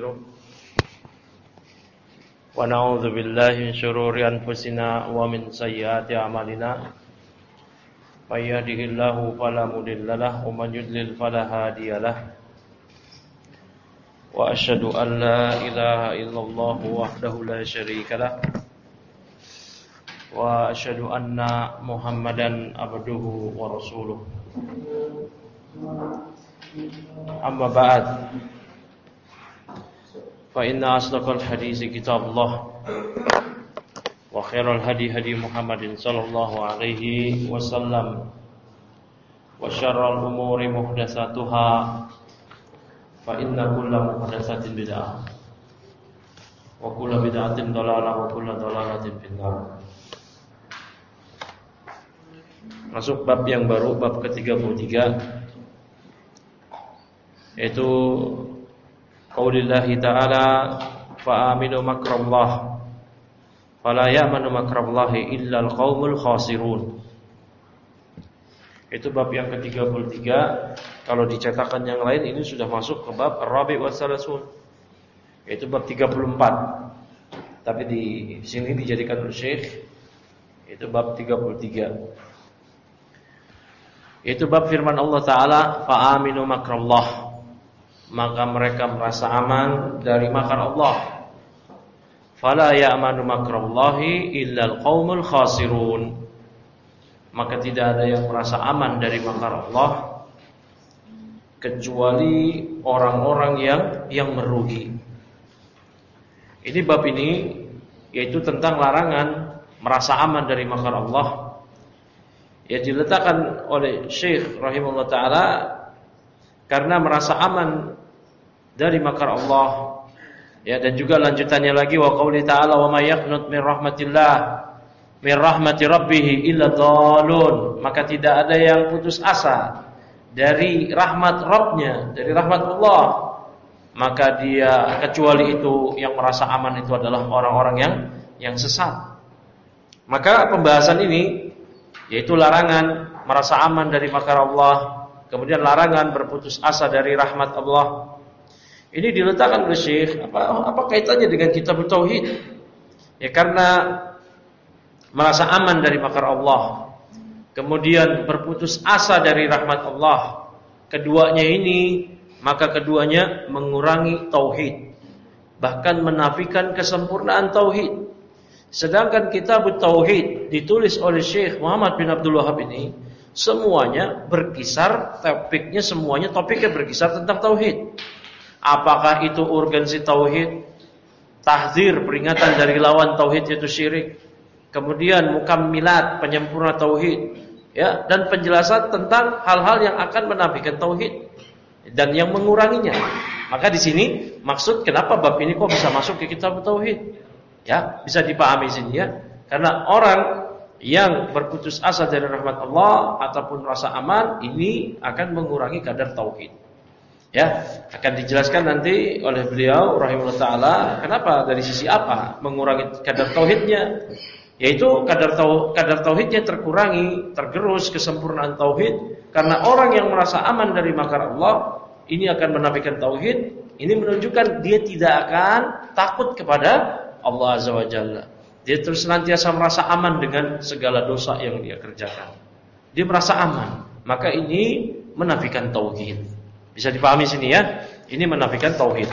ونستغفره ونعوذ بالله من شرور أنفسنا ومن سيئات أعمالنا من يهده الله فلا مضل له ومن يضلل فلا هادي له وأشهد أن لا إله إلا الله وحده لا شريك له وأشهد أن محمدا عبده ورسوله أما بعد فإن أصدق الحديث كتاب الله وخير الهدي هدي محمد صلى الله عليه وسلم وشر الأمور محدثاتها فإن كل محدثة بدعة وكل بدعة ضلالة وكل ضلالة في النار. Masuk bab yang baru, bab ke-33, yaitu qaulillahi ta'ala fa'aminu makrallah fala ya'manu makrallahi illal qaumul khasirun. Itu bab yang ke-33. Kalau dicetakan yang lain ini sudah masuk ke bab ar-rabi' wa salasun, yaitu bab 34. Tapi di sini dijadikan oleh Syekh itu bab 33. Itu bab firman Allah Ta'ala fa'aminu makrallah, maka mereka merasa aman dari makar Allah. Fala ya'manu makrallahi illal qaumul khasirun, maka tidak ada yang merasa aman dari makar Allah kecuali orang-orang yang merugi. Ini bab ini yaitu tentang larangan merasa aman dari makar Allah, ya diletakkan oleh Syekh rahimahullah ta'ala karena merasa aman dari makar Allah. Ya, dan juga lanjutannya lagi wa qauli ta'ala wa may yaqnut min rahmatillah min rahmati rabbih illa dhalun, maka tidak ada yang putus asa dari rahmat Rabbnya, dari rahmat Allah, maka dia kecuali itu yang merasa aman itu adalah orang-orang yang sesat. Maka pembahasan ini yaitu larangan merasa aman dari makar Allah, kemudian larangan berputus asa dari rahmat Allah. Ini diletakkan oleh Syekh, apa kaitannya dengan kitab tauhid? Ya karena merasa aman dari makar Allah, kemudian berputus asa dari rahmat Allah, keduanya ini, maka keduanya mengurangi tauhid, bahkan menafikan kesempurnaan tauhid. Sedangkan kitab tauhid ditulis oleh Syekh Muhammad bin Abdul Wahhab ini semuanya berkisar, topiknya berkisar tentang tauhid. Apakah itu urgensi tauhid, tahdzir, peringatan dari lawan tauhid yaitu syirik, kemudian mukammilat, penyempurna tauhid, ya, dan penjelasan tentang hal-hal yang akan menafikan tauhid dan yang menguranginya. Maka di sini maksud kenapa bab ini kok bisa masuk ke kitab tauhid? Ya, bisa dipahami sini ya. Karena orang yang berputus asa dari rahmat Allah ataupun rasa aman ini akan mengurangi kadar tauhid. Ya, akan dijelaskan nanti oleh beliau rahimahullah taala kenapa, dari sisi apa mengurangi kadar tauhidnya, yaitu kadar tauhidnya terkurangi, tergerus kesempurnaan tauhid karena orang yang merasa aman dari makar Allah ini akan menafikan tauhid. Ini menunjukkan dia tidak akan takut kepada Allah Azza wa Jalla. Dia terus senantiasa merasa aman dengan segala dosa yang dia kerjakan. Dia merasa aman, maka ini menafikan tauhid. Bisa dipahami sini ya. Ini menafikan tauhid.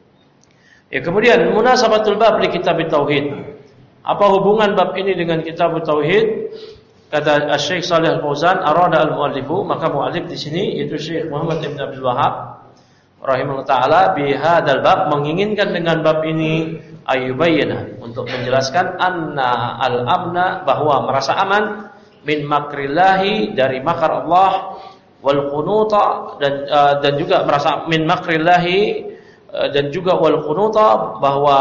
Ya, kemudian munasabatul bab li kitab tauhid. Apa hubungan bab ini dengan kitab tauhid? Kata Syekh Shalih Al-Fauzan, arada al-muallifu, maka muallif di sini yaitu Syekh Muhammad bin Abdul Wahhab rahimahullah taala bihadzal bab, menginginkan dengan bab ini ayubayyana, untuk menjelaskan anna al-amna, bahwa merasa aman, min makrillahi, dari makar Allah, wal qunuta, dan juga merasa min makrillahi, dan juga wal qunuta, bahwa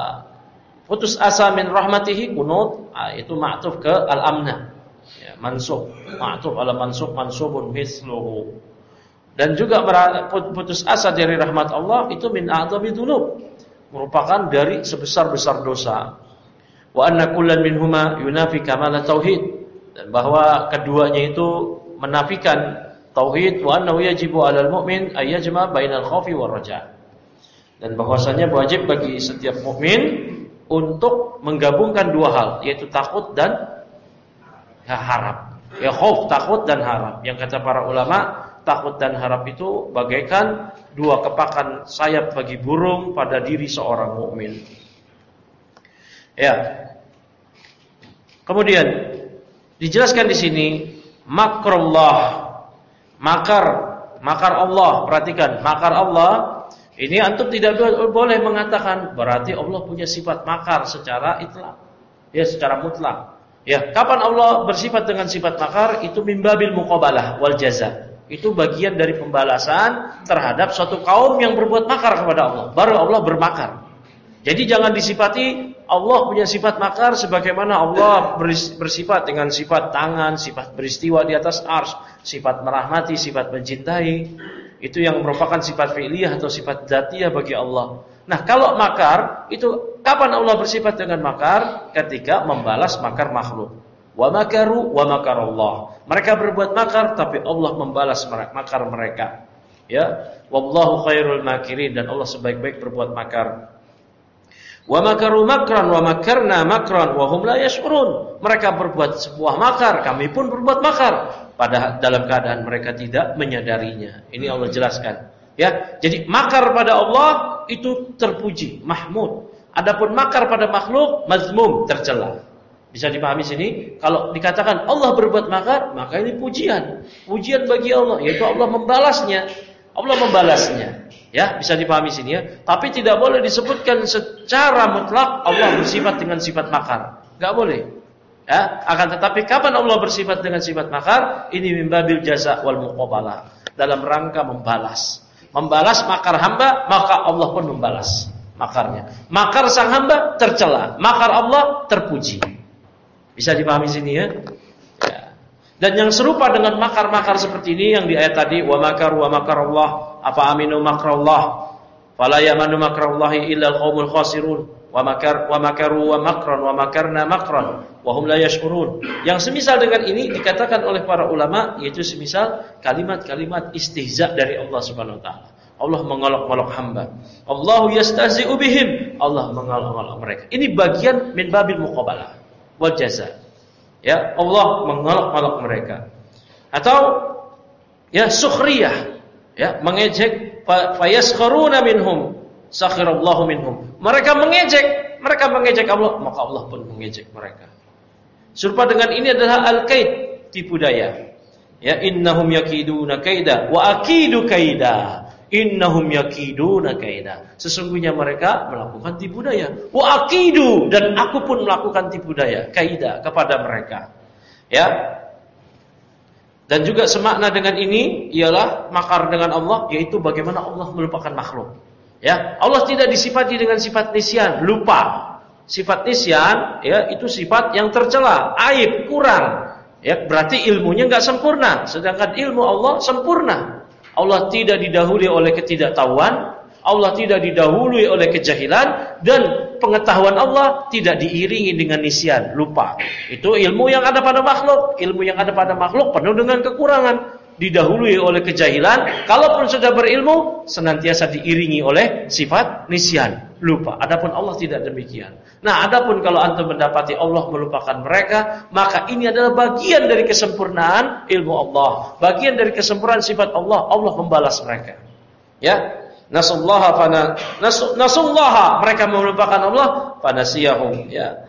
putus asa min rahmatihi, kunut itu ma'tuf ke al-amna, ya, mansub, ma'tuf ala mansub, mansubun misluhu. Dan juga putus asa dari rahmat Allah itu min a'dzami dzunub, merupakan dari sebesar-besar dosa. Wa anna kullan minhuma yunafi kamal tauhid, dan bahwa keduanya itu menafikan tauhid. Wa annahu yajibu 'alal mu'min ay yajma bainal khaufi war raja, Dan bahwasanya wajib bagi setiap mukmin untuk menggabungkan dua hal, yaitu takut dan harap. Ya, khauf, takut dan harap. Yang kata para ulama, takut dan harap itu bagaikan dua kepakan sayap bagi burung pada diri seorang mukmin. Ya. Kemudian dijelaskan di sini makrullah, makar Allah. Perhatikan, makar Allah. Ini antum tidak boleh mengatakan berarti Allah punya sifat makar secara itlaq. Ya, secara mutlak. Ya, kapan Allah bersifat dengan sifat makar? Itu mimbabil muqabalah wal jaza. Itu bagian dari pembalasan terhadap suatu kaum yang berbuat makar kepada Allah. Baru Allah bermakar. Jadi jangan disifati Allah punya sifat makar sebagaimana Allah bersifat dengan sifat tangan, sifat beristiwa di atas arsy, sifat merahmati, sifat mencintai. Itu yang merupakan sifat fi'liyah atau sifat dzatiyah bagi Allah. Nah, kalau makar, itu kapan Allah bersifat dengan makar? Ketika membalas makar makhluk. Wa makaru wa makarallah. Mereka berbuat makar, tapi Allah membalas makar mereka. Ya, wallahu khairul makirin, dan Allah sebaik-baik berbuat makar. Wa makaru makran wa makarna makran wa hum la yash'urun. Mereka berbuat sebuah makar, kami pun berbuat makar, padahal dalam keadaan mereka tidak menyadarinya. Ini Allah jelaskan. Ya, jadi makar pada Allah itu terpuji, mahmud. Adapun makar pada makhluk mazmum, tercela. Bisa dipahami sini? Kalau dikatakan Allah berbuat makar, maka ini pujian. Pujian bagi Allah, yaitu Allah membalasnya. Allah membalasnya. Ya, bisa dipahami sini ya. Tapi tidak boleh disebutkan secara mutlak Allah bersifat dengan sifat makar. Enggak boleh. Ya, akan tetapi kapan Allah bersifat dengan sifat makar? Ini mimbabil jaza wal muqabalah. Dalam rangka membalas. Membalas makar hamba, maka Allah pun membalas makarnya. Makar sang hamba tercela, makar Allah terpuji. Bisa dipahami sini ya? Ya. Dan yang serupa dengan makar-makar seperti ini yang di ayat tadi, wa makaru wa makarallah, apa aminu makrallah, fala yamanu makrallahi illa al-qaumul khasirun, wa makaru wa makran wa makarna makran wa hum la yash'urun. Yang semisal dengan ini dikatakan oleh para ulama, yaitu semisal kalimat-kalimat istihza dari Allah Subhanahu wa taala. Allah mengolok-olok hamba. Allahu yastahzi'u bihim. Allah mengolok-olok mereka. Ini bagian min babil muqabalah wal jaza. Ya, Allah mengolok-olok mereka. Atau ya sukhriyah, ya, mengejek, fayaskharuna minhum sakhirallahu minhum. Mereka mengejek Allah, maka Allah pun mengejek mereka. Serupa dengan ini adalah al-kaid, tipu daya. Ya, innahum yakiduna kaida wa akidu kaida. Innahum yakiduna kaida. Sesungguhnya mereka melakukan tipu daya. Wa akidu, dan aku pun melakukan tipu daya, kaida kepada mereka. Ya. Dan juga semakna dengan ini ialah makar dengan Allah, yaitu bagaimana Allah melupakan makhluk. Ya, Allah tidak disifati dengan sifat nisyan, lupa. Sifat nisyan, ya, itu sifat yang tercela, aib, kurang. Ya, berarti ilmunya enggak sempurna, sedangkan ilmu Allah sempurna. Allah tidak didahului oleh ketidaktahuan, Allah tidak didahului oleh kejahilan, dan pengetahuan Allah tidak diiringi dengan nisyan, lupa. Itu ilmu yang ada pada makhluk. Ilmu yang ada pada makhluk penuh dengan kekurangan, didahului oleh kejahilan. Kalaupun sudah berilmu, senantiasa diiringi oleh sifat nisyan, lupa. Adapun Allah tidak demikian. Nah, adapun kalau antum mendapati Allah melupakan mereka, maka ini adalah bagian dari kesempurnaan ilmu Allah, bagian dari kesempurnaan sifat Allah. Allah membalas mereka. Ya, nasullaha mereka melupakan Allah, fanasiyahum, ya.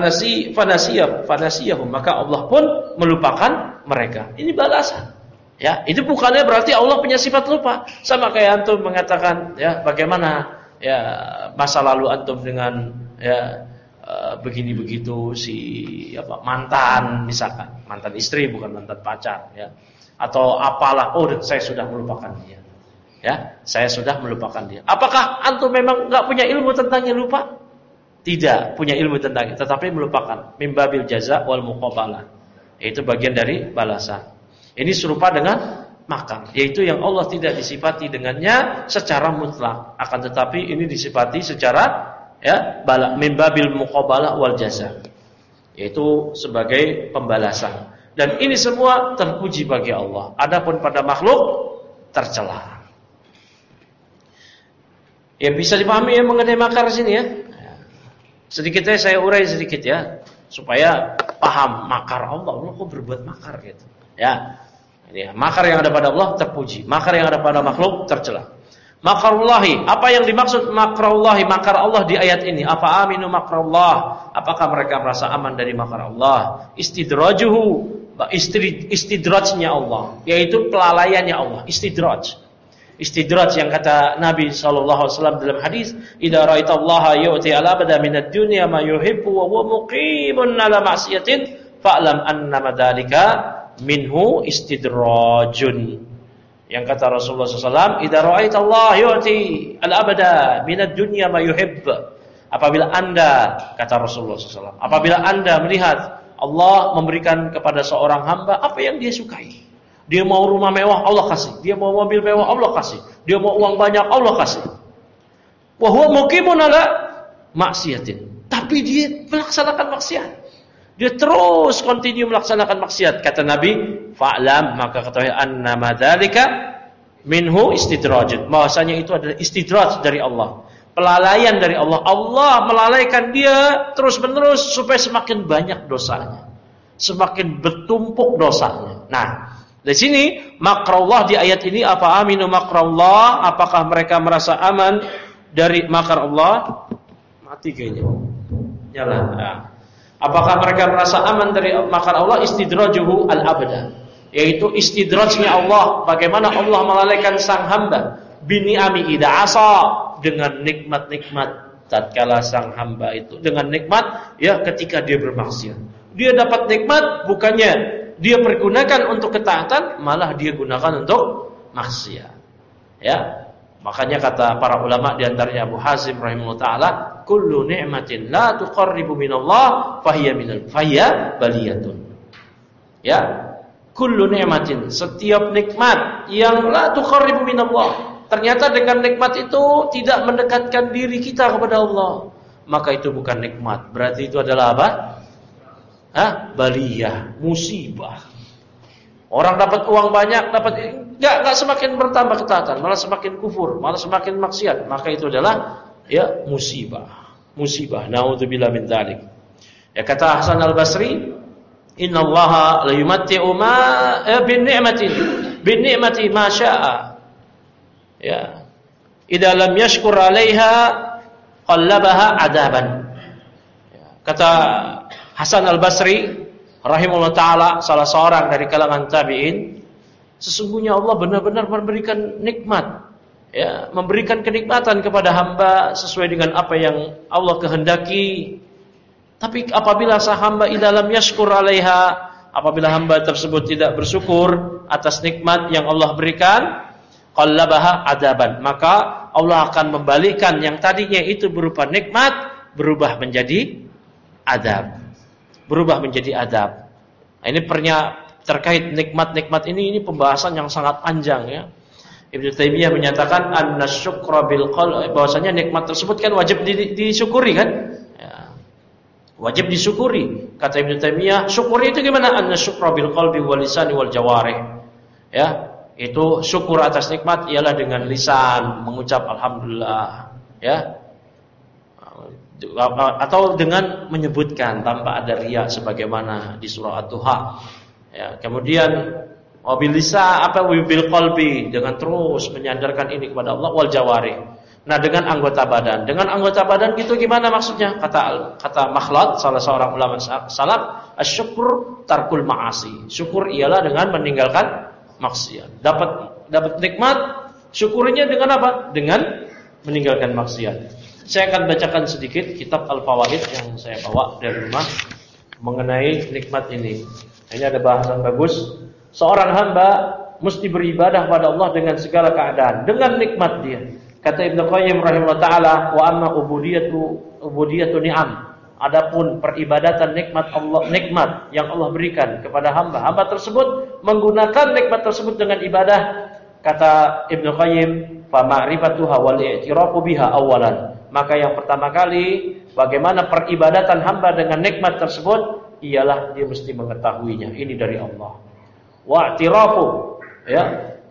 Fanasiyahum, maka Allah pun melupakan mereka. Ini balasan. Ya, itu bukannya berarti Allah punya sifat lupa. Sama kayak antum mengatakan, ya, bagaimana ya masa lalu antum dengan ya begini begitu si apa mantan, misalkan mantan istri, bukan mantan pacar, ya, atau apalah, oh saya sudah melupakan dia, ya, saya sudah melupakan dia. Apakah antum memang nggak punya ilmu tentangnya, lupa? Tidak punya ilmu tentangnya, tetapi melupakan. Mimbabil jaza wal muqabalah, itu bagian dari balasan. Ini serupa dengan makar, yaitu yang Allah tidak disifati dengannya secara mutlak, akan tetapi ini disifati secara ya mimbabil muqabalah wal jaza, yaitu sebagai pembalasan. Dan ini semua terpuji bagi Allah. Adapun pada makhluk tercela. Ya bisa dipahami ya mengenai makar sini ya. Sedikit saya urai sedikit ya supaya paham makar Allah. Allah kok berbuat makar gitu. Ya. Ini makar yang ada pada Allah terpuji, makar yang ada pada makhluk tercela. Makarullahi, apa yang dimaksud makarullahi, makar Allah di ayat ini? Apa aminu makarullah? Apakah mereka merasa aman dari makar Allah? Istidrajuhu, istidrajnya Allah, yaitu pelalaiannya Allah. Istidraj yang kata Nabi SAW dalam hadis, idza ra'aitallaha yu'ti al-abda minad dunya ma yuhibbu wa huwa muqimun 'ala ma'siyatin fa'lam annama dzalika minhu istidrajun. Yang kata Rasulullah SAW, idza ra'aitallaha yu'ti al-abda minad dunya ma yuhibb. Apabila Anda, kata Rasulullah SAW, apabila Anda melihat Allah memberikan kepada seorang hamba apa yang dia sukai. Dia mau rumah mewah, Allah kasih. Dia mau mobil mewah, Allah kasih. Dia mau uang banyak, Allah kasih. Wa huwa muqimun 'ala maksiatin. Tapi dia melaksanakan maksiat. Dia terus continue melaksanakan maksiat. Kata Nabi, fa'lam, maka ketahui annama dzalika minhu istidraj. Bahwasanya itu adalah istidraj dari Allah. Pelalaian dari Allah. Allah melalaikan dia terus-menerus supaya semakin banyak dosanya. Semakin bertumpuk dosanya. Nah, di sini makrullah di ayat ini apa aminu makrullah? Apakah mereka merasa aman dari makar Allah? Mati kayaknya. Nyala. Nah. Apakah mereka merasa aman dari makar Allah? Istidrajuhu al-abda, yaitu istidrajnya Allah. Bagaimana Allah melalaikan sang hamba bini'ami idza asa, dengan nikmat-nikmat tatkala sang hamba itu dengan nikmat ya ketika dia bermaksiat. Dia dapat nikmat bukannya dia pergunakan untuk ketaatan, malah dia gunakan untuk maksiat. Ya. Makanya kata para ulama di antaranya Abu Hazim rahimahullah taala, kullu ni'matin la tuqarribu minallah fahiya baliyatun. Ya, kullu ni'matin, setiap nikmat yang la tuqarribu minallah, ternyata dengan nikmat itu tidak mendekatkan diri kita kepada Allah, maka itu bukan nikmat. Berarti itu adalah apa? Baliyah, musibah. Orang dapat uang banyak, enggak semakin bertambah ketaatan, malah semakin kufur, malah semakin maksiat, maka itu adalah ya musibah. Naudzubillah min dzalik. Ya kata Hasan Al-Basri, innallaha la yumatti'u ma bin ni'mati ma syaa. Ya. Idza lam yashkur 'alaiha qallabaha 'adaban. Ya. Kata Hasan Al-Basri rahimahullah ta'ala, salah seorang dari kalangan tabi'in, sesungguhnya Allah benar-benar memberikan nikmat, ya, memberikan kenikmatan kepada hamba sesuai dengan apa yang Allah kehendaki. Tapi apabila sah hamba idalam yashkur 'alaiha, apabila hamba tersebut tidak bersyukur atas nikmat yang Allah berikan, qallabaha adaban, maka Allah akan membalikkan yang tadinya itu berupa nikmat berubah menjadi adab. Nah, ini terkait nikmat-nikmat ini pembahasan yang sangat panjang ya. Ibnu Taimiyah menyatakan annasyukra bil qalbi, bahwasanya nikmat tersebut kan wajib disyukuri kan? Ya. Wajib disyukuri. Kata Ibnu Taimiyah, syukur itu gimana? Annasyukra bil qalbi wal lisani wal jawarih. Ya, itu syukur atas nikmat ialah dengan lisan mengucap alhamdulillah, ya. Atau dengan menyebutkan tanpa ada riya sebagaimana di surah Ad-Duha. Ya, kemudian wabil qalbi, dengan terus menyandarkan ini kepada Allah, wal jawarih. Nah, dengan anggota badan. Dengan anggota badan gitu gimana maksudnya? Kata Makhlad, salah seorang ulama salaf, asyukur tarkul ma'asi. Syukur ialah dengan meninggalkan maksiat. Dapat nikmat, syukurnya dengan apa? Dengan meninggalkan maksiat. Saya akan bacakan sedikit kitab Al-Fawaid yang saya bawa dari rumah mengenai nikmat ini. Ini ada bahasan bagus. Seorang hamba mesti beribadah pada Allah dengan segala keadaan, dengan nikmat dia. Kata Ibnu Qayyim rahimahullah taala, wa amma ubudiyatu ni'am. Adapun peribadatan nikmat Allah, nikmat yang Allah berikan kepada hamba, hamba tersebut menggunakan nikmat tersebut dengan ibadah. Kata Ibnu Qayyim, fa ma'rifatuha wal i'tirafu biha awalan. Maka yang pertama kali bagaimana peribadatan hamba dengan nikmat tersebut ialah dia mesti mengetahuinya, ini dari Allah. Wa'tirafu, ya.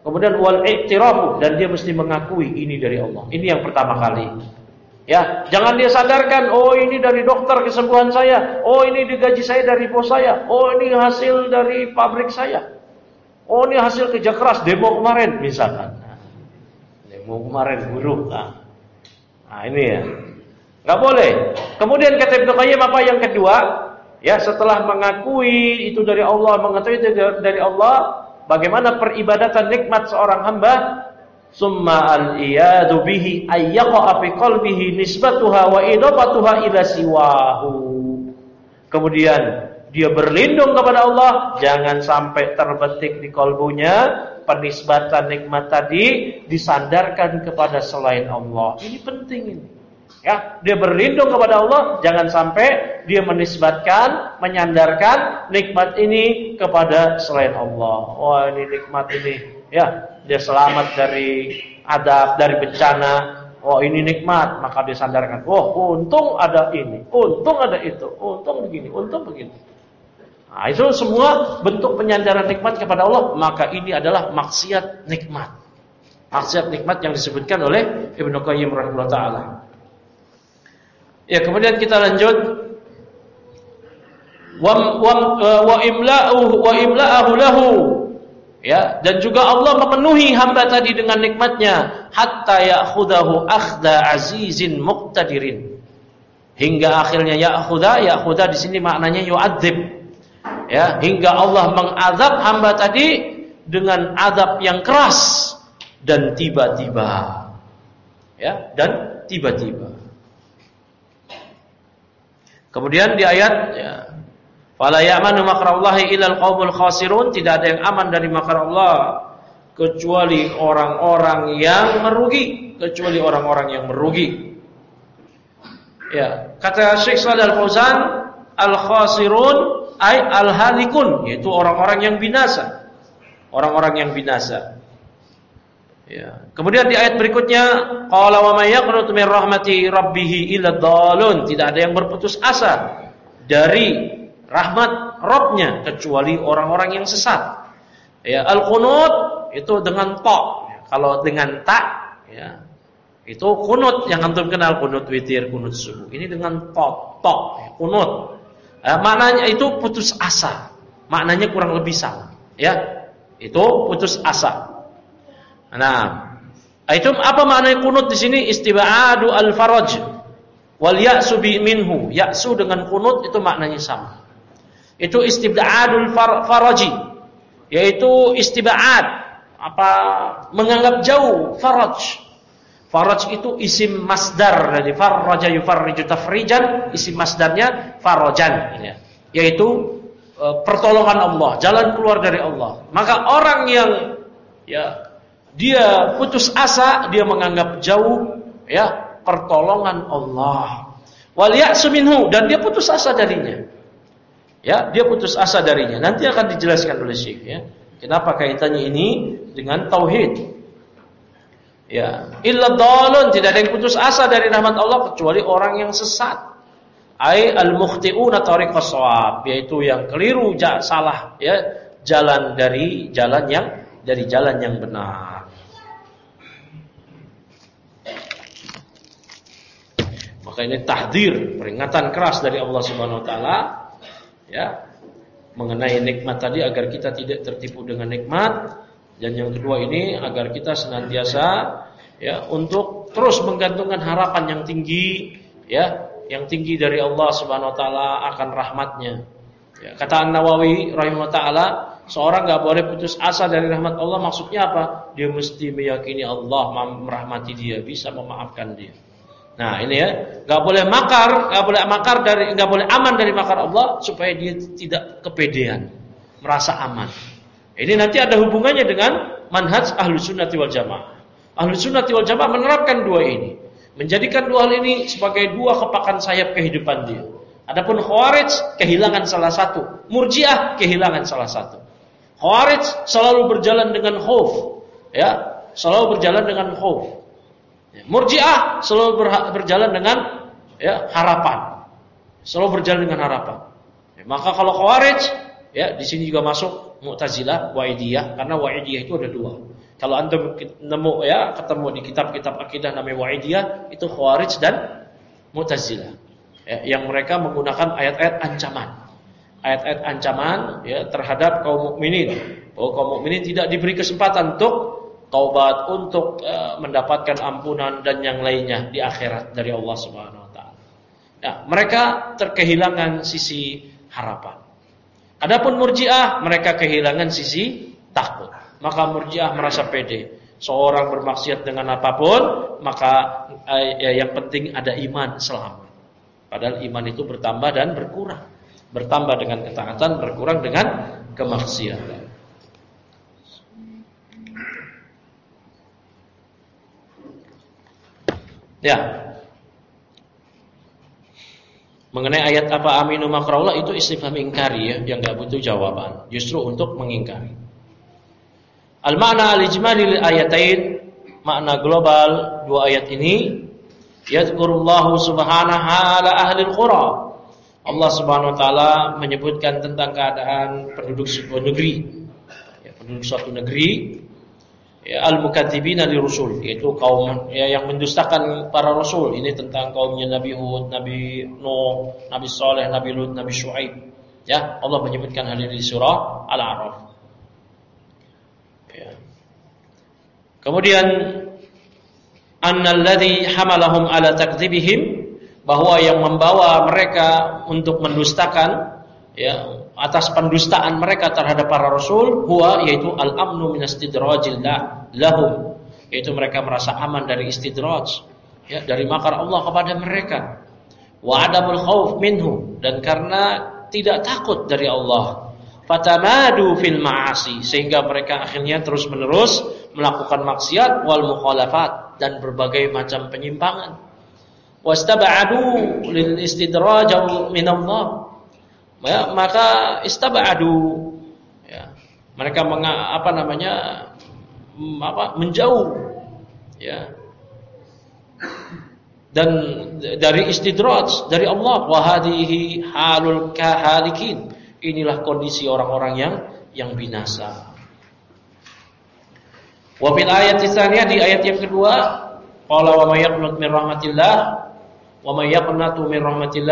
Kemudian wal i'tirafu, dan dia mesti mengakui ini dari Allah. Ini yang pertama kali. Ya, jangan dia sadarkan, oh ini dari dokter kesembuhan saya, oh ini digaji saya dari bos saya, oh ini hasil dari pabrik saya, oh ini hasil kerja keras demo kemarin misalkan. Demo kemarin buruk. Nah ini ya, nggak boleh. Kemudian kata Ibnu Qayyim apa yang kedua? Ya, setelah mengakui itu dari Allah, mengetahui itu dari Allah. Bagaimana peribadatan nikmat seorang hamba? Summa al-iyadu bihi ayyaqa'a fi qalbihi nisbatuha wa idafatuha ila siwahu. Kemudian dia berlindung kepada Allah, jangan sampai terbetik di kalbunya penisbatan nikmat tadi disandarkan kepada selain Allah. Ini penting ini. Ya, dia berlindung kepada Allah, jangan sampai dia menisbatkan, menyandarkan nikmat ini kepada selain Allah. Wah, ini nikmat ini, ya, dia selamat dari adab, dari bencana. Oh, ini nikmat, maka dia sandarkan. Oh, untung ada ini, untung ada itu, untung begini, untung begitu. Nah, itu semua bentuk penyandaran nikmat kepada Allah, maka ini adalah maksiat nikmat. Maksiat nikmat yang disebutkan oleh Ibnu Qayyim rahimahullah taala. Ya, kemudian kita lanjut. Wa imla'ahu lahu. Ya, dan juga Allah memenuhi hamba tadi dengan nikmatnya hatta ya'khudahu akhda azizin muqtadirin. Hingga akhirnya ya'khuda di sini maknanya yu'adzib. Ya, hingga Allah mengazab hamba tadi dengan azab yang keras dan tiba-tiba. Ya, dan tiba-tiba. Kemudian di ayat ya, fala ya'manu makrallahi illal qaumul khasirun, tidak ada yang aman dari makar Allah kecuali orang-orang yang merugi, kecuali orang-orang yang merugi. Ya, kata Syekh Shalih Al-Fauzan, al-khasirun ay al-halikun, yaitu orang-orang yang binasa. Orang-orang yang binasa. Ya. Kemudian di ayat berikutnya, qala wa may yaqnutu min rahmati rabbih illa dhalun, tidak ada yang berputus asa dari rahmat Rabbnya kecuali orang-orang yang sesat. Ya, al-qunut itu dengan ta. Kalau dengan ta, ya, itu qunut yang antum kenal, qunut witir, qunut subuh. Ini dengan ta, qunut. Maknanya itu putus asa. Maknanya kurang lebih sama, ya. Itu putus asa. Nah, itu apa makna kunut di sini? Istiba'adu al-faraj wal ya'su bi minhu. Ya'su dengan kunut itu maknanya sama. Itu istiba'adul faraji, yaitu istiba'ad, apa, menganggap jauh. Faraj itu isim masdar dari farraja yufarriju tafrijan, isim masdarnya farajan, ya. Yaitu pertolongan Allah, jalan keluar dari Allah. Maka orang yang ya dia putus asa, dia menganggap jauh ya pertolongan Allah. Wal ya'su minhu, dan dia putus asa darinya. Ya, dia putus asa darinya. Nanti akan dijelaskan oleh Syekh, ya. Kenapa kaitannya ini dengan tauhid? Ya, illa dhalun, tidak ada yang putus asa dari rahmat Allah kecuali orang yang sesat. Ai al-mukhti'una tariqas shawab, yaitu yang keliru, salah, ya, jalan yang benar. Maka ini tahdzir, peringatan keras dari Allah Subhanahu wa taala, ya, mengenai nikmat tadi agar kita tidak tertipu dengan nikmat, dan yang kedua ini agar kita senantiasa ya untuk terus menggantungkan harapan yang tinggi, ya, yang tinggi dari Allah Subhanahu wa taala akan rahmatnya. Ya, kata An-Nawawi rahimahullah taala, seorang enggak boleh putus asa dari rahmat Allah. Maksudnya apa? Dia mesti meyakini Allah merahmati dia, bisa memaafkan dia. Nah, ini ya, enggak boleh aman dari makar Allah supaya dia tidak kepedean, merasa aman. Ini nanti ada hubungannya dengan manhaj Ahlus Sunnati wal Jamaah. Ahlus Sunnati wal Jamaah menerapkan dua ini, menjadikan dua hal ini sebagai dua kepakan sayap kehidupan dia. Adapun Khawarij kehilangan salah satu, Murji'ah kehilangan salah satu. Khawarij selalu berjalan dengan khauf, ya, selalu berjalan dengan khauf. Murji'ah selalu berjalan dengan ya harapan, selalu berjalan dengan harapan. Ya, maka kalau Khawarij, ya, di sini juga masuk Mu'tazilah, Wa'idiyah, karena Wa'idiyah itu ada dua. Kalau antum ketemu di kitab-kitab akidah namanya Wa'idiyah, itu Khawarij dan Mu'tazilah. Yang mereka menggunakan ayat-ayat ancaman. Ayat-ayat ancaman terhadap kaum mukminin. Bahwa kaum mukminin tidak diberi kesempatan untuk taubat, untuk mendapatkan ampunan dan yang lainnya di akhirat dari Allah Subhanahu wa taala. Mereka terkehilangan sisi harapan. Adapun Murji'ah, mereka kehilangan sisi takut. Maka Murji'ah merasa pede. Seorang bermaksiat dengan apapun, maka yang penting ada iman selamat. Padahal iman itu bertambah dan berkurang. Bertambah dengan ketaatan, berkurang dengan kemaksiatan. Mengenai ayat apa aminu makrullah itu istifham ingkari yang enggak butuh jawaban, justru untuk mengingkari. Al-ma'na al-ijmali lil ayatain, makna global dua ayat ini, yadhkurullahu subhanahu ala ahli al-qura. Allah Subhanahu wa taala menyebutkan tentang keadaan penduduk suatu negeri. Penduduk suatu negeri al-mukadzibina lirusul, yaitu kaum yang mendustakan para rasul. Ini tentang kaumnya Nabi Hud, Nabi Nuh, Nabi Saleh, Nabi Lut, Nabi Syuaib. Allah menyebutkan hal ini di surah Al-A'raf. Kemudian annalladzi hamalahum ala takdzibihim, bahwa yang membawa mereka untuk mendustakan atas pendustaan mereka terhadap para rasul, huwa, yaitu al-amnu min istidrajillah lahum, yaitu mereka merasa aman dari istidraj, dari makar Allah kepada mereka, wa adamul khauf minhu, dan karena tidak takut dari Allah, fatamadu fil ma'asi, sehingga mereka akhirnya terus-menerus melakukan maksiat wal mukhalafat, dan berbagai macam penyimpangan. Wastaba'adu lil istidraj min Allah, maka istaba'adu, mereka menjauh, dan dari istidraj dari Allah. Wa hadhihi halul kahalikin, inilah kondisi orang-orang yang binasa. Wa fil ayati tsaniyah, di ayat yang kedua, qala wa may yaqnut min rahmatillah wa may yaqnatu min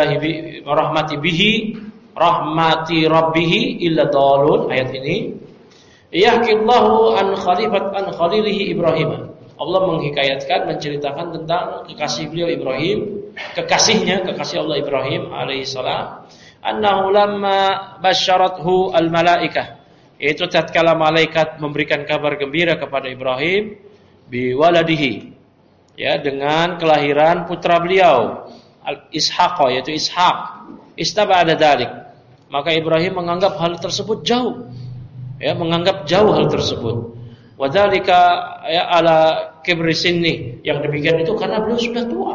rahmati rabbih illa dalun. Ayat ini yahkillahu an khalilihi Ibrahim. Allah menghikayatkan, menceritakan tentang kekasih beliau Ibrahim, kekasih Allah Ibrahim alaihissalam, annahu lamma basyarathu al malaikah, yaitu tatkala malaikat memberikan kabar gembira kepada Ibrahim biwaladihi, dengan kelahiran putra beliau Ishaq, yaitu Ishaq, istaba'ada dzalik, maka Ibrahim menganggap hal tersebut jauh, menganggap jauh hal tersebut. Wadzalika ala kibri sinni, yang demikian itu karena beliau sudah tua.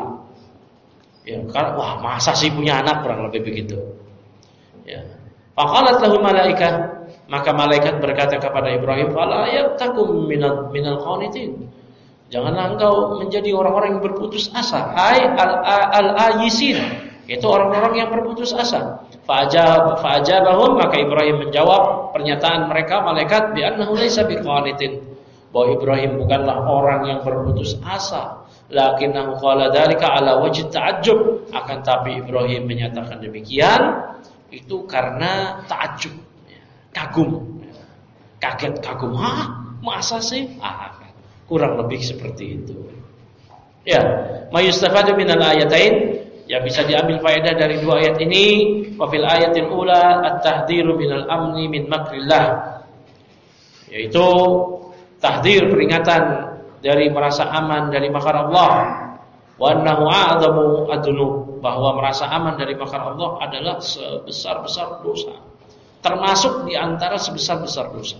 Karena masa sih punya anak, kurang lebih begitu. Faqalat lahu malaikah, maka malaikat berkata kepada Ibrahim, fala yabtakum minal qanitin, janganlah engkau menjadi orang-orang yang berputus asa. Al-ayisin, itu orang-orang yang berputus asa. Fa'ajabahum, maka Ibrahim menjawab pernyataan mereka malaikat bi annahu laysa biqanitin, bahwa Ibrahim bukanlah orang yang berputus asa, lakinnahu qala dzalika ala wajhi ta'ajjub, akan tapi Ibrahim menyatakan demikian itu karena ta'ajjub, kagum, kaget, kagum. Masa sih? Kurang lebih seperti itu. Mayustafadu minal ayatain, yang bisa diambil faedah dari dua ayat ini. Wa fil ayatil ula at-tahdhiru minal amni min makrillah, yaitu tahdzir, peringatan dari merasa aman dari makar Allah. Wa annahu a'dhamu adunub, bahwa merasa aman dari makar Allah adalah sebesar-besar dosa, termasuk di antara sebesar-besar dosa.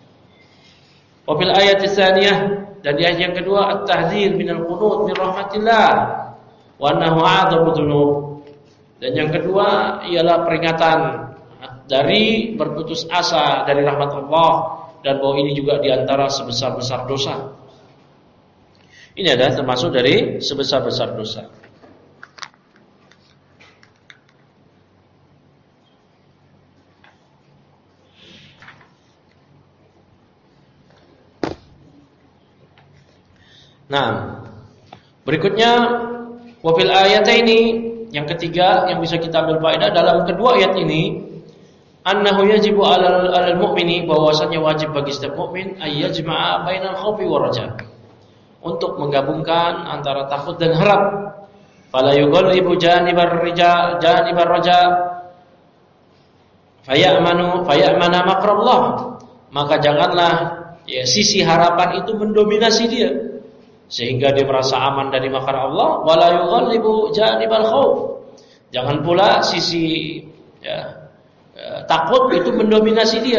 Wa fil ayati tsaniyah, dan di ayat yang kedua, at-tahdzir minal qunut min rahmatillah wa annahu a'dhamu dzunub, dan yang kedua ialah peringatan dari berputus asa dari rahmat Allah, dan bahwa ini juga di antara sebesar-besar dosa. Ini adalah termasuk dari sebesar-besar dosa. Nah, berikutnya wafil ayat ini yang ketiga yang bisa kita ambil faedah dalam kedua ayat ini, annahu yajibu 'alal mu'mini, bahwasanya wajib bagi setiap mukmin ayyajma'a bainal khaufi war raja, untuk menggabungkan antara takut dan harap. Fala yughallibu janibar raja fayamana makrallah, maka janganlah sisi harapan itu mendominasi dia sehingga dia merasa aman dari makar Allah. Wala yughallibu janibal khauf, jangan pula sisi takut itu mendominasi dia.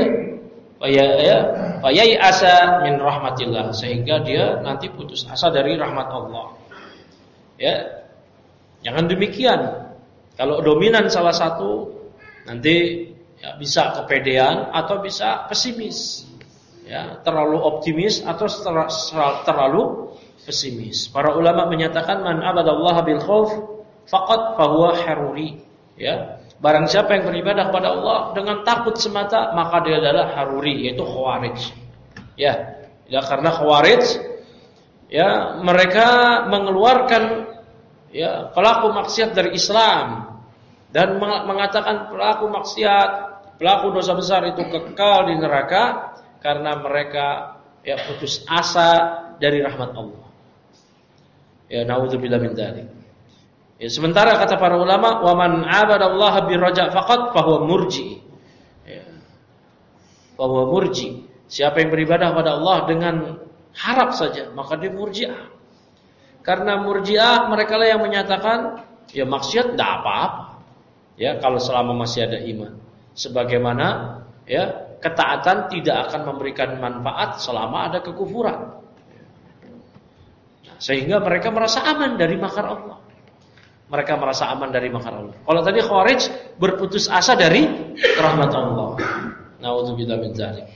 Fayai asa min rahmatillah, sehingga dia nanti putus asa dari rahmat Allah. Ya, jangan demikian. Kalau dominan salah satu, nanti bisa kepedean atau bisa pesimis. Ya, terlalu optimis atau terlalu pesimis. Para ulama menyatakan man abadallaha bil khauf faqad fahuwa haruri. Ya, barang siapa yang beribadah kepada Allah dengan takut semata, maka dia adalah haruri, yaitu khawarij. Ya, karena khawarij mereka mengeluarkan pelaku maksiat dari Islam dan mengatakan pelaku maksiat, pelaku dosa besar itu kekal di neraka karena mereka putus asa dari rahmat Allah. Ya, naudzubillah min dzalik. Ya, sementara kata para ulama, wa man 'abadallaha birraja faqat fahuwa murji. Ya. Fahuwa murji. Siapa yang beribadah pada Allah dengan harap saja, maka dia murji'ah. Karena murji'ah mereka lah yang menyatakan maksiat tidak apa-apa. Ya, kalau selama masih ada iman. Sebagaimana ketaatan tidak akan memberikan manfaat selama ada kekufuran. Nah, sehingga mereka merasa aman dari makar Allah. Mereka merasa aman dari makar Allah. Kalau tadi Khawarij berputus asa dari rahmat Allah. Nauzubillah min dzalik.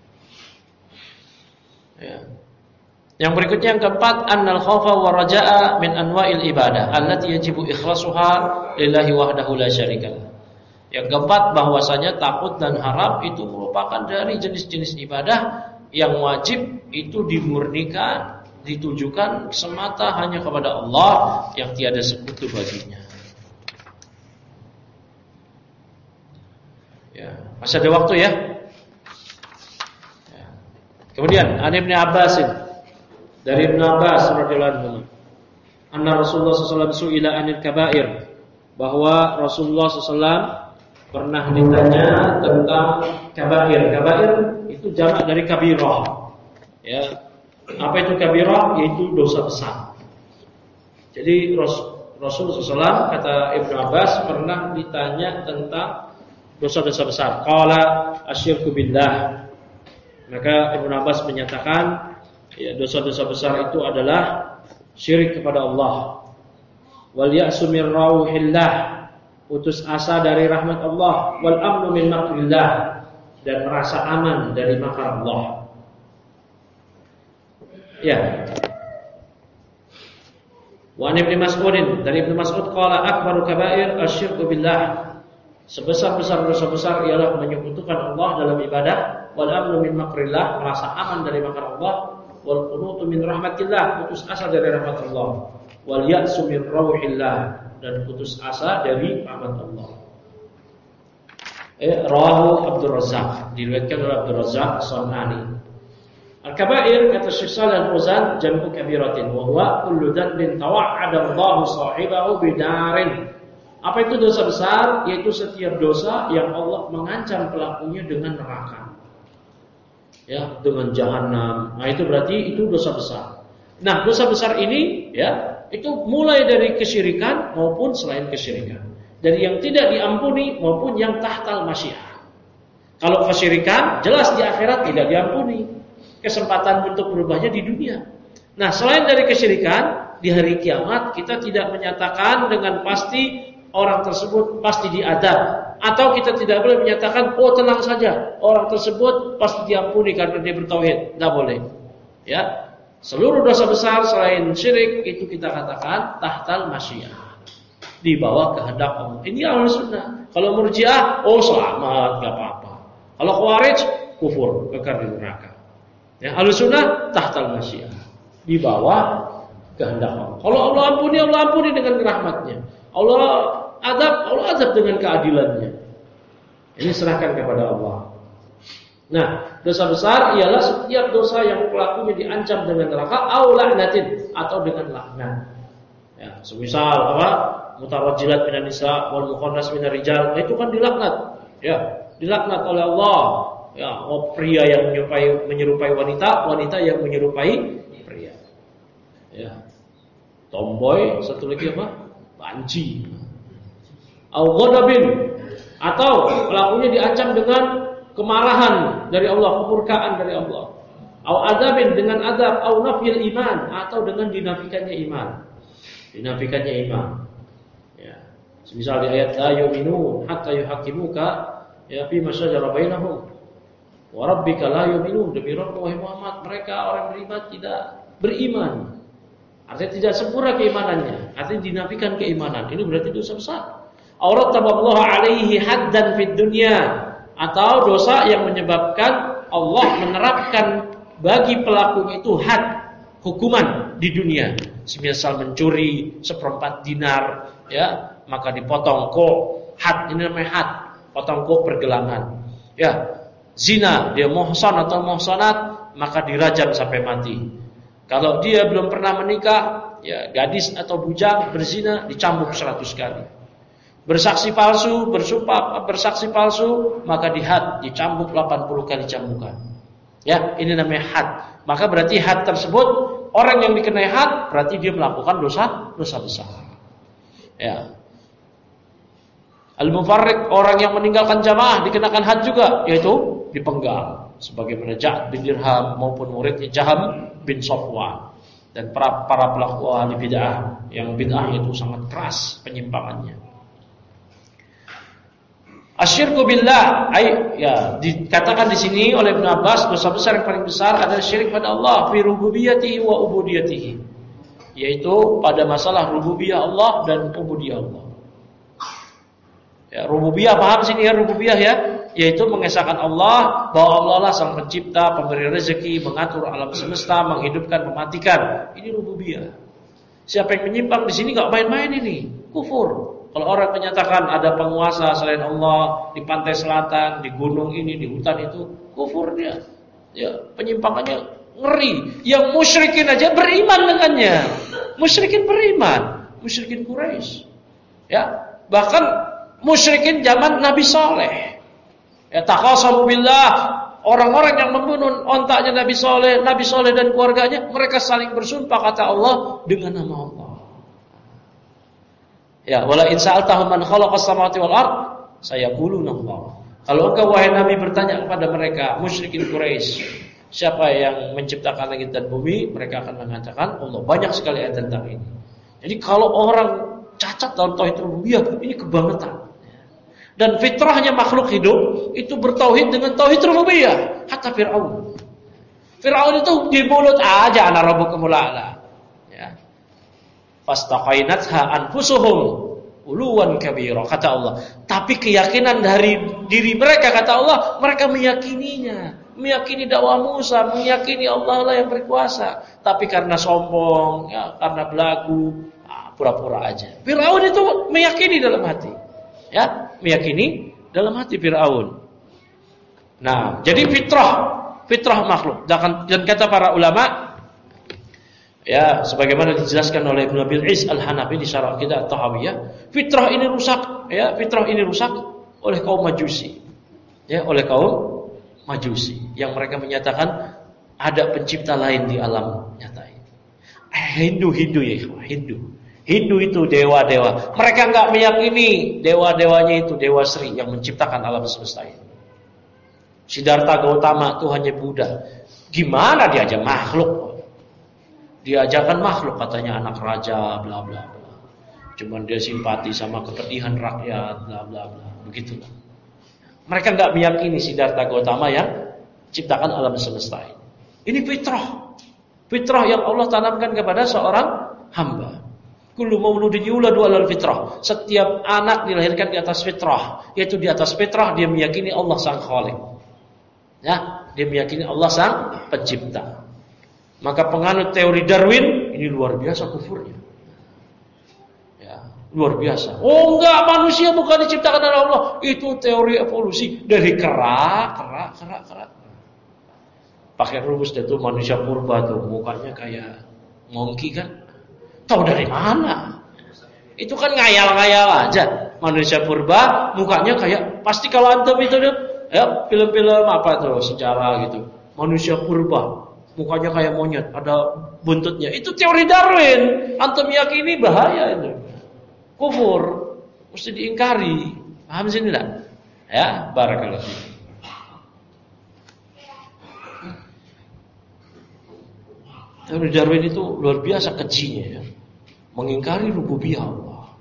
Ya. Yang berikutnya yang keempat, annal khaufa wa raja'a min anwa'il ibadah allati yajibu ikhlasuha lillahi wahdahu la syarikalah. Yang keempat, bahwasanya takut dan harap itu merupakan dari jenis-jenis ibadah yang wajib itu dimurnikan, ditujukan semata hanya kepada Allah yang tiada sekutu baginya. Ya, masih ada waktu ya. Kemudian ada Ibnu Abbas, dari Ibnu Abbas radhiyallahu anhu, anna Rasulullah sallallahu alaihi wasallam su'ila 'anil kaba'ir, bahwa Rasulullah sallallahu pernah ditanya tentang kaba'ir. Kaba'ir itu jamak dari kabirah. Ya. Apa itu kabirah? Yaitu dosa besar. Jadi Rasulullah SAW, kata Ibnu Abbas, pernah ditanya tentang dosa-dosa besar. Qala asyirku billah. Maka Ibnu Abbas menyatakan, dosa-dosa besar itu adalah syirik kepada Allah. Wal ya'su min rauhillah, putus asa dari rahmat Allah. Wal amnu min makrillah, dan merasa aman dari makar Allah. Ya. Wa an Ibnu Mas'ud, dari Ibnu Mas'ud, qala akbaru kaba'ir asyirku billah. Sebesar-besar dosa besar ialah menyekutukan Allah dalam ibadah. Wal amnu min makrillah, merasa aman dari makar Allah. Wal qunutu min rahmatillah, putus asa dari rahmat Allah. Wal ya'su min rauhillah, dan putus asa dari rahmat Allah. Rawahu Abdul Razzaq, diriwayatkan oleh Abdul Razzaq As-Sanani. Al-kaba'ir, kata Syekh Shalih Al-Fauzan, jam'u kabiratin wa huwa kullu dhanbin tawa'ada Allah sahibahu bidarin. Apa itu dosa besar? Yaitu setiap dosa yang Allah mengancam pelakunya dengan neraka. Ya, dengan jahanam. Nah, itu berarti itu dosa besar. Nah, dosa besar ini itu mulai dari kesyirikan maupun selain kesyirikan. Dari yang tidak diampuni maupun yang tahtal masyiah. Kalau kesyirikan jelas di akhirat tidak diampuni. Kesempatan untuk berubahnya di dunia. Nah, selain dari kesyirikan, di hari kiamat kita tidak menyatakan dengan pasti orang tersebut pasti diadab, atau kita tidak boleh menyatakan tenang saja, orang tersebut pasti diampuni karena dia bertauhid. Tidak boleh. Ya, seluruh dosa besar selain syirik itu kita katakan tahtal masyiah, di bawah kehendak Allah. Ini Ahlus Sunnah. Kalau Murji'ah, selamat, enggak apa-apa. Kalau Khawarij, kufur, kekal di neraka. Ya, Ahlus Sunnah tahtal masyiah. di bawah kehendak Allah. Kalau Allah ampuni dengan rahmatnya. Allah azab dengan keadilannya. Ini serahkan kepada Allah. Nah, dosa besar ialah setiap dosa yang pelakunya diancam dengan neraka au la'natin atau dengan laknat. Ya, semisal apa? Mutarajjilat minan nisa wal mukhannas minar rijal, itu kan dilaknat. Ya, dilaknat oleh Allah. Ya, pria yang menyerupai wanita, wanita yang menyerupai pria. Ya. Tomboy, satu lagi apa? Banci. Au ghadabin, atau pelakunya diancam dengan kemarahan dari Allah, kemurkaan dari Allah. Au adzabin, dengan azab, au nafil iman, atau dengan dinafikannya iman. Dinafikannya iman. Ya. Semisal di ayat la yu'minun hatta yuhaqqimuka ya fi ma syajara bainahum. Wa rabbika la yu'minun, demi Rabb wahai Muhammad, mereka orang beriman tidak beriman. Artinya tidak sempurna keimanannya, artinya dinafikan keimanan. Ini berarti dosa besar. Aurat taballahu alaihi haddan fid dunya, atau dosa yang menyebabkan Allah menerapkan bagi pelakunya itu had, hukuman di dunia. Semisal mencuri 1/4 dinar, ya, maka dipotong had, ini namanya had, potong pergelangan. Ya, zina, dia muhsan atau muhsanat, maka dirajam sampai mati. Kalau dia belum pernah menikah, ya, gadis atau bujang berzina, dicambuk 100 kali. Bersaksi palsu, bersaksi palsu, maka dicambuk 80 kali cambukan. Ya, ini namanya had. Maka berarti had tersebut, orang yang dikenai had berarti dia melakukan dosa besar. Ya. Al-mufarriq, orang yang meninggalkan jamaah dikenakan had juga, yaitu dipenggal, sebagaimana Ja'd bin Dirham maupun muridnya Jaham bin Safwan dan para pelaku ahli bid'ah yang bid'ahnya itu sangat keras penyimpangannya. Asyirku billah, ya, dikatakan di sini oleh Ibnu Abbas, dosa besar yang paling besar adalah syirik pada Allah fi rububiyyatihi wa ubudiyatihi, yaitu pada masalah rububiyah Allah dan ubudiyah Allah. Ya, rububiyah, paham sini ya rububiyah ya, yaitu mengesahkan Allah bahwa Allah lah sang pencipta, pemberi rezeki, mengatur alam semesta, menghidupkan, mematikan. Ini rububiyah. Siapa yang menyimpang di sini enggak main-main ini, kufur. Kalau orang menyatakan ada penguasa selain Allah di pantai selatan, di gunung ini, di hutan itu, kufur dia. Ya, penyimpangannya ngeri. Yang musyrikin aja beriman dengannya. Musyrikin beriman, musyrikin Quraisy. Ya, bahkan musyrikin zaman Nabi Saleh. Ya, taqasamu billah, orang-orang yang membunuh ontaknya Nabi Saleh dan keluarganya, mereka saling bersumpah kata Allah dengan nama Allah. Ya, wala in sa'altahum man khalaqas samawati wal ard sayaquluna Allah. Kalau engkau wahai Nabi bertanya kepada mereka musyrikin Quraisy, siapa yang menciptakan langit dan bumi, mereka akan mengatakan Allah. Banyak sekali ayat tentang ini. Jadi kalau orang cacat dalam tauhid rububiyah, ini kebangetan. Dan fitrahnya makhluk hidup itu bertauhid dengan tauhid rububiyah. Hatta Fir'aun. Fir'aun itu di mulut aja ana rabbukumul a'la. Ya. Fastaqainatha anfusuhum uluwan kabira, kata Allah. Tapi keyakinan dari diri mereka, kata Allah, mereka meyakininya, meyakini dakwah Musa, meyakini Allah lah yang berkuasa. Tapi karena sombong, ya, karena belagu, pura-pura aja. Fir'aun itu meyakini dalam hati. Ya, meyakini dalam hati Fir'aun. Nah, jadi fitrah makhluk. Dan kata para ulama, ya, sebagaimana dijelaskan oleh Ibnu Abil Is Al-Hanafi di Syarah Aqidah At-Tahawiyah, fitrah ini rusak, ya, fitrah ini rusak oleh kaum Majusi. Ya, oleh kaum Majusi yang mereka menyatakan ada pencipta lain di alam nyata ini. Hindu ya, Hindu itu dewa-dewa. Mereka enggak meyakini dewa-dewanya itu Dewa Sri yang menciptakan alam semesta ini. Siddhartha Gautama Tuhannya Buddha. Gimana dia aja makhluk? Diajarkan makhluk katanya anak raja bla bla bla. Cuman dia simpati sama kepedihan rakyat bla bla bla. Begitulah. Mereka enggak meyakini Siddhartha Gautama yang ciptakan alam semesta ini. Ini fitrah. Fitrah yang Allah tanamkan kepada seorang hamba. Kullu mauludin yuladu 'alal fitrah. Setiap anak dilahirkan di atas fitrah, yaitu di atas fitrah dia meyakini Allah sang Khaliq. Ya, dia meyakini Allah sang pencipta. Maka penganut teori Darwin ini luar biasa kufurnya. Ya, luar biasa. Oh enggak, manusia bukan diciptakan oleh Allah. Itu teori evolusi dari kera. Pakai rumus itu manusia purba tuh mukanya kayak monkey kan. Tahu dari mana? Itu kan ngayal-ngayal aja. Manusia purba mukanya kayak, pasti kalau antum itu ya film-film apa tuh sejarah gitu. Manusia purba mukanya kayak monyet, ada buntutnya. Itu teori Darwin. Antum yakini bahaya itu. Kufur, mesti diingkari. Paham sini enggak? Ya, barakallahu fiik. Teori Darwin itu luar biasa kejinya ya. Mengingkari rububiyah Allah.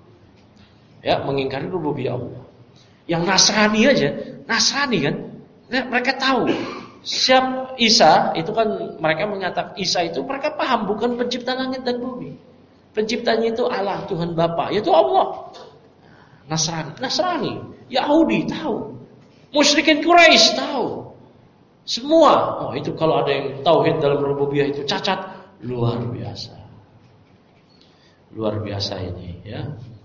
Ya, mengingkari rububiyah Allah. Yang Nasrani aja, Nasrani kan, mereka tahu siap Isa itu kan, mereka mengatakan Isa itu mereka paham bukan pencipta langit dan bumi. Penciptanya itu Allah, Tuhan Bapa, yaitu Allah. Nasrani, Yahudi tahu. Musyrikin Quraisy tahu. Semua. Oh, itu kalau ada yang tauhid dalam rububiyah itu cacat, luar biasa. Luar biasa ini, ya.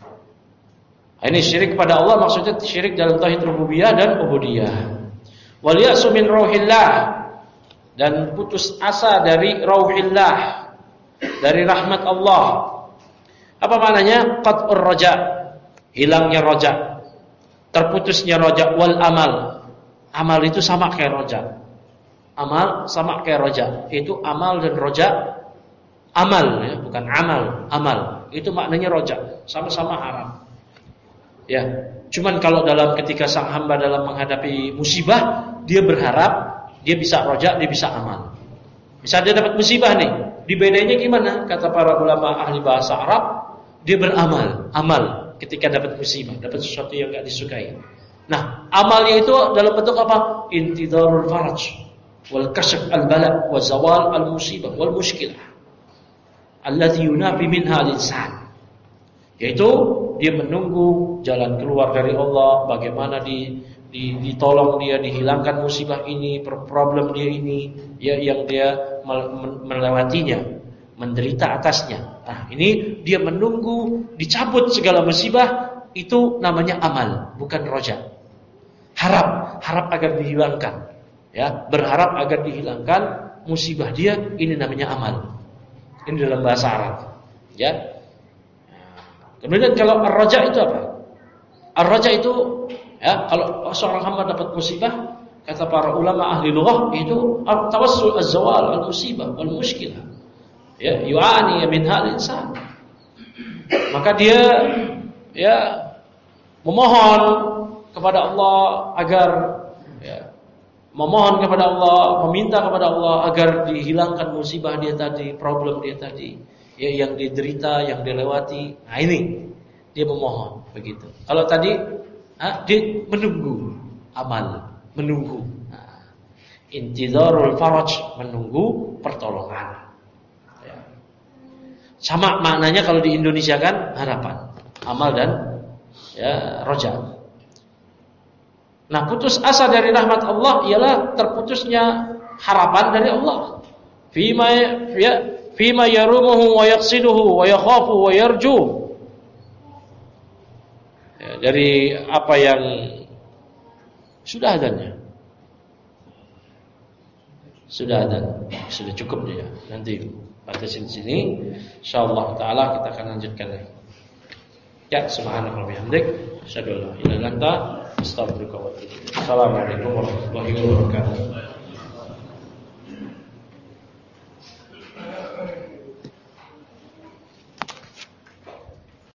Ini syirik pada Allah, maksudnya syirik dalam tauhid rububiyah dan ubudiyah. Wal ya'su min rauhillah, dan putus asa dari rauhillah, dari rahmat Allah. Apa maknanya? Qat'ur raja, hilangnya raja, terputusnya raja. Wal amal, amal itu sama kayak raja. Amal sama kayak raja. Itu amal dan raja. Amal ya, bukan amal. Amal itu maknanya raja, sama-sama haram. Ya, cuman kalau dalam ketika sang hamba dalam menghadapi musibah, dia berharap dia bisa roja, dia bisa amal. Bisa dia dapat musibah nih, dibedainya gimana? Kata para ulama ahli bahasa Arab, dia beramal, amal ketika dapat musibah, dapat sesuatu yang enggak disukai. Nah, amalnya itu dalam bentuk apa? Intidarul faraj, wal kasf al bala, wa zawal al musibah wal mushkilah allati yunafi minha al-insan. Yaitu dia menunggu jalan keluar dari Allah, bagaimana ditolong dia, dihilangkan musibah ini, problem dia ini, ya, yang dia melewatinya, menderita atasnya. Nah, ini dia menunggu dicabut segala musibah, itu namanya amal, bukan roja. Harap agar dihilangkan, ya, berharap agar dihilangkan musibah dia, ini namanya amal. Ini dalam bahasa Arab, ya. Kemudian kalau ar-raja itu apa? Ar-raja itu, ya, kalau seorang hamba dapat musibah, kata para ulama ahli lughah, itu tawassul az-zawal al-musibah wal mushkilah. Ya, yu'ani min hal insan. Maka dia, ya, memohon kepada Allah agar, ya, memohon kepada Allah, meminta kepada Allah agar dihilangkan musibah dia tadi, problem dia tadi. Ya, yang diderita, yang dilewati. Nah, ini dia memohon begitu. Kalau tadi dia menunggu amal, menunggu. Nah, intizarul faraj, menunggu pertolongan. Ya. Sama maknanya kalau di Indonesia kan harapan, amal dan, ya, roja. Nah, putus asa dari rahmat Allah ialah terputusnya harapan dari Allah. Fima yarumuhu wa yaqsiduhu wa yakhafu wa yarju. Ya, dari apa yang sudah adanya. Sudah cukup dia. Nanti pada sini insyaallah taala kita akan lanjutkan lagi. Ya, subhanallah wa bihamdik, asyhadu an la ilaha illa anta, astaghfiruka wa atubu ilaik. Assalamualaikum warahmatullahi wabarakatuh.